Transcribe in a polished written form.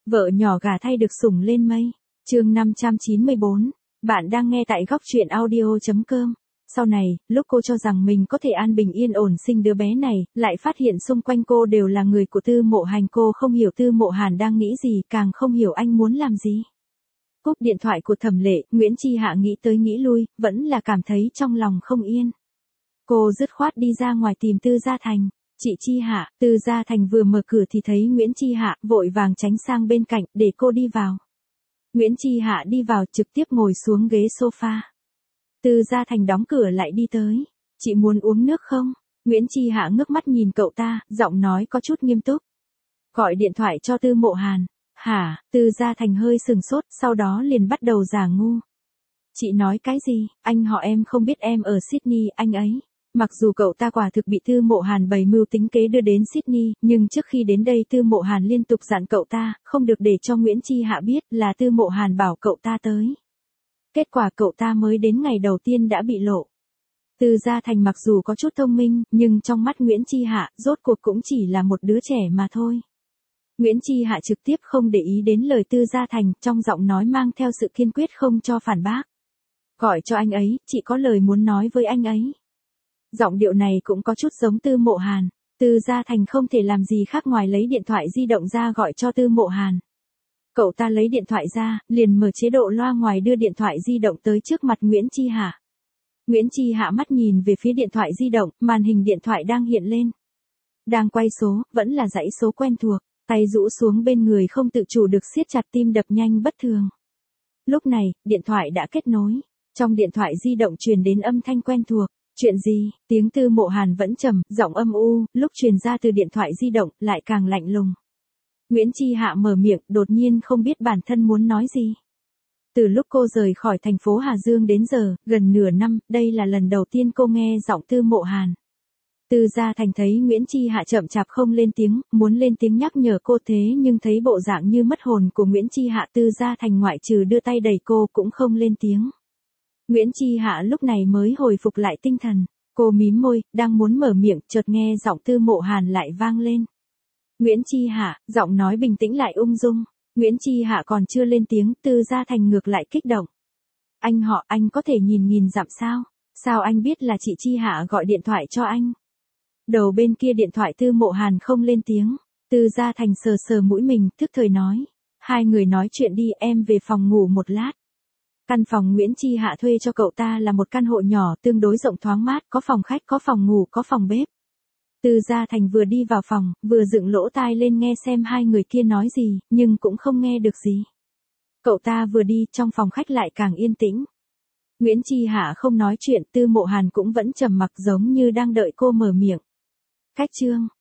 Vợ nhỏ gả thay được sủng lên mây. Chương 594. Bạn đang nghe tại góc truyện audio.com. Sau này, lúc cô cho rằng mình có thể an bình yên ổn sinh đứa bé này, lại phát hiện xung quanh cô đều là người của Tư Mộ Hành. Cô không hiểu Tư Mộ Hàn đang nghĩ gì, càng không hiểu anh muốn làm gì. Cúp điện thoại của Thẩm Lệ, Nguyễn Chi Hạ nghĩ tới nghĩ lui, vẫn là cảm thấy trong lòng không yên. Cô dứt khoát đi ra ngoài tìm Tư Gia Thành. Chị Chi Hạ, Tư Gia Thành vừa mở cửa thì thấy Nguyễn Chi Hạ, vội vàng tránh sang bên cạnh, để cô đi vào. Nguyễn Chi Hạ đi vào trực tiếp ngồi xuống ghế sofa. Tư Gia Thành đóng cửa lại đi tới. Chị muốn uống nước không? Nguyễn Chi Hạ ngước mắt nhìn cậu ta, giọng nói có chút nghiêm túc. Gọi điện thoại cho Tư Mộ Hàn. Hả? Tư Gia Thành hơi sừng sốt, sau đó liền bắt đầu giả ngu. Chị nói cái gì? Anh họ em không biết em ở Sydney, anh ấy. Mặc dù cậu ta quả thực bị Tư Mộ Hàn bày mưu tính kế đưa đến Sydney, nhưng trước khi đến đây Tư Mộ Hàn liên tục dặn cậu ta, không được để cho Nguyễn Chi Hạ biết là Tư Mộ Hàn bảo cậu ta tới. Kết quả cậu ta mới đến ngày đầu tiên đã bị lộ. Tư Gia Thành mặc dù có chút thông minh, nhưng trong mắt Nguyễn Chi Hạ, rốt cuộc cũng chỉ là một đứa trẻ mà thôi. Nguyễn Chi Hạ trực tiếp không để ý đến lời Tư Gia Thành, trong giọng nói mang theo sự kiên quyết không cho phản bác. Gọi cho anh ấy, chị có lời muốn nói với anh ấy. Giọng điệu này cũng có chút giống Tư Mộ Hàn. Tư Gia Thành không thể làm gì khác ngoài lấy điện thoại di động ra gọi cho Tư Mộ Hàn. Cậu ta lấy điện thoại ra, liền mở chế độ loa ngoài đưa điện thoại di động tới trước mặt Nguyễn Chi Hạ. Nguyễn Chi Hạ mắt nhìn về phía điện thoại di động, màn hình điện thoại đang hiện lên. Đang quay số, vẫn là dãy số quen thuộc, tay rũ xuống bên người không tự chủ được siết chặt, tim đập nhanh bất thường. Lúc này, điện thoại đã kết nối. Trong điện thoại di động truyền đến âm thanh quen thuộc. Chuyện gì? Tiếng Tư Mộ Hàn vẫn trầm, giọng âm u, lúc truyền ra từ điện thoại di động, lại càng lạnh lùng. Nguyễn Chi Hạ mở miệng, đột nhiên không biết bản thân muốn nói gì. Từ lúc cô rời khỏi thành phố Hà Dương đến giờ, gần nửa năm, đây là lần đầu tiên cô nghe giọng Tư Mộ Hàn. Tư Gia Thành thấy Nguyễn Chi Hạ chậm chạp không lên tiếng, muốn lên tiếng nhắc nhở cô, thế nhưng thấy bộ dạng như mất hồn của Nguyễn Chi Hạ, Tư Gia Thành ngoại trừ đưa tay đẩy cô cũng không lên tiếng. Nguyễn Chi Hạ lúc này mới hồi phục lại tinh thần, cô mím môi, đang muốn mở miệng, chợt nghe giọng Tư Mộ Hàn lại vang lên. Nguyễn Chi Hạ, giọng nói bình tĩnh lại ung dung. Nguyễn Chi Hạ còn chưa lên tiếng, Tư Gia Thành ngược lại kích động. Anh họ, anh có thể nhìn dặm sao? Sao anh biết là chị Chi Hạ gọi điện thoại cho anh? Đầu bên kia điện thoại Tư Mộ Hàn không lên tiếng. Tư Gia Thành sờ sờ mũi mình, thức thời nói. Hai người nói chuyện đi, em về phòng ngủ một lát. Căn phòng Nguyễn Chi Hạ thuê cho cậu ta là một căn hộ nhỏ, tương đối rộng thoáng mát, có phòng khách, có phòng ngủ, có phòng bếp. Tư Gia Thành vừa đi vào phòng, vừa dựng lỗ tai lên nghe xem hai người kia nói gì, nhưng cũng không nghe được gì. Cậu ta vừa đi, trong phòng khách lại càng yên tĩnh. Nguyễn Chi Hạ không nói chuyện, Tư Mộ Hàn cũng vẫn trầm mặc giống như đang đợi cô mở miệng. Cách chương